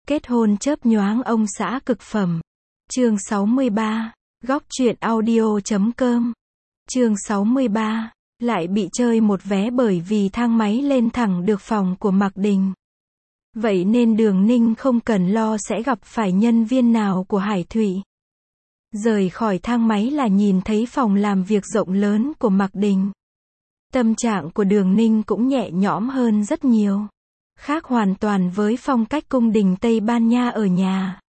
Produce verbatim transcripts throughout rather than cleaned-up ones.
Kết hôn chớp nhoáng ông xã cực phẩm. Chương sáu mươi ba. Góc truyện audio chấm com. Chương sáu mươi ba. Lại bị chơi một vé bởi vì thang máy lên thẳng được phòng của Mạc Đình. Vậy nên Đường Ninh không cần lo sẽ gặp phải nhân viên nào của Hải Thụy. Rời khỏi thang máy là nhìn thấy phòng làm việc rộng lớn của Mạc Đình. Tâm trạng của Đường Ninh cũng nhẹ nhõm hơn rất nhiều. Khác hoàn toàn với phong cách cung đình Tây Ban Nha ở nhà.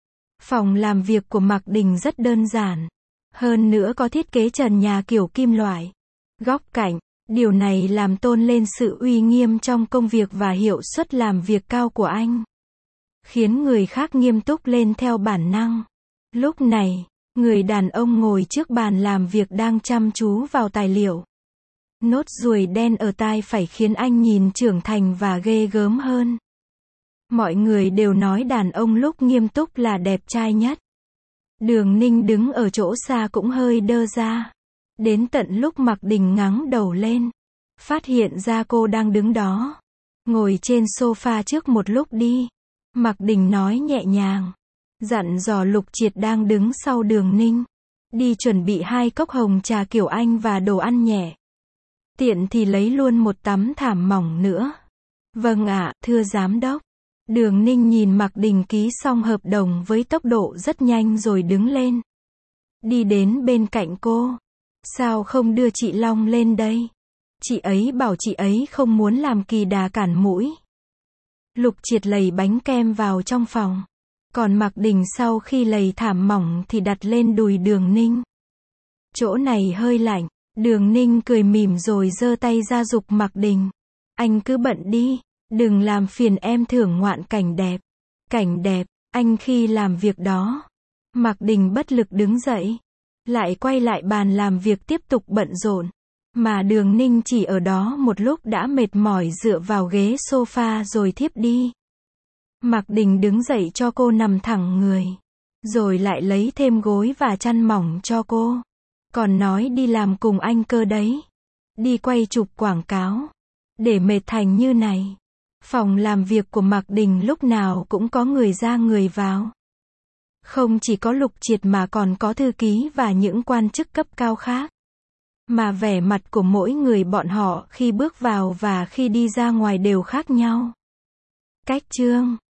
Phòng làm việc của Mạc Đình rất đơn giản. Hơn nữa có thiết kế trần nhà kiểu kim loại. Góc cạnh. Điều này làm tôn lên sự uy nghiêm trong công việc và hiệu suất làm việc cao của anh. Khiến người khác nghiêm túc lên theo bản năng. Lúc này, người đàn ông ngồi trước bàn làm việc đang chăm chú vào tài liệu. Nốt ruồi đen ở tai phải khiến anh nhìn trưởng thành và ghê gớm hơn. Mọi người đều nói đàn ông lúc nghiêm túc là đẹp trai nhất. Đường Ninh đứng ở chỗ xa cũng hơi đơ ra. Đến tận lúc Mạc Đình ngẩng đầu lên, phát hiện ra cô đang đứng đó, ngồi trên sofa trước một lúc đi. Mạc Đình nói nhẹ nhàng, dặn dò Lục Triệt đang đứng sau Đường Ninh, đi chuẩn bị hai cốc hồng trà kiểu Anh và đồ ăn nhẹ. Tiện thì lấy luôn một tấm thảm mỏng nữa. Vâng ạ, thưa giám đốc. Đường Ninh nhìn Mạc Đình ký xong hợp đồng với tốc độ rất nhanh rồi đứng lên. Đi đến bên cạnh cô. Sao không đưa chị Long lên đây? Chị ấy bảo chị ấy không muốn làm kỳ đà cản mũi. Lục Triệt lầy bánh kem vào trong phòng. Còn Mạc Đình sau khi lầy thảm mỏng thì đặt lên đùi Đường Ninh. Chỗ này hơi lạnh. Đường Ninh cười mỉm rồi giơ tay ra giục Mạc Đình. Anh cứ bận đi, đừng làm phiền em thưởng ngoạn cảnh đẹp. Cảnh đẹp, anh khi làm việc đó. Mạc Đình bất lực đứng dậy. Lại quay lại bàn làm việc tiếp tục bận rộn. Mà Đường Ninh chỉ ở đó một lúc đã mệt mỏi dựa vào ghế sofa rồi thiếp đi. Mạc Đình đứng dậy cho cô nằm thẳng người. Rồi lại lấy thêm gối và chăn mỏng cho cô. Còn nói đi làm cùng anh cơ đấy. Đi quay chụp quảng cáo. Để mệt thành như này. Phòng làm việc của Mạc Đình lúc nào cũng có người ra người vào. Không chỉ có Lục Triệt mà còn có thư ký và những quan chức cấp cao khác. Mà vẻ mặt của mỗi người bọn họ khi bước vào và khi đi ra ngoài đều khác nhau. Cách chương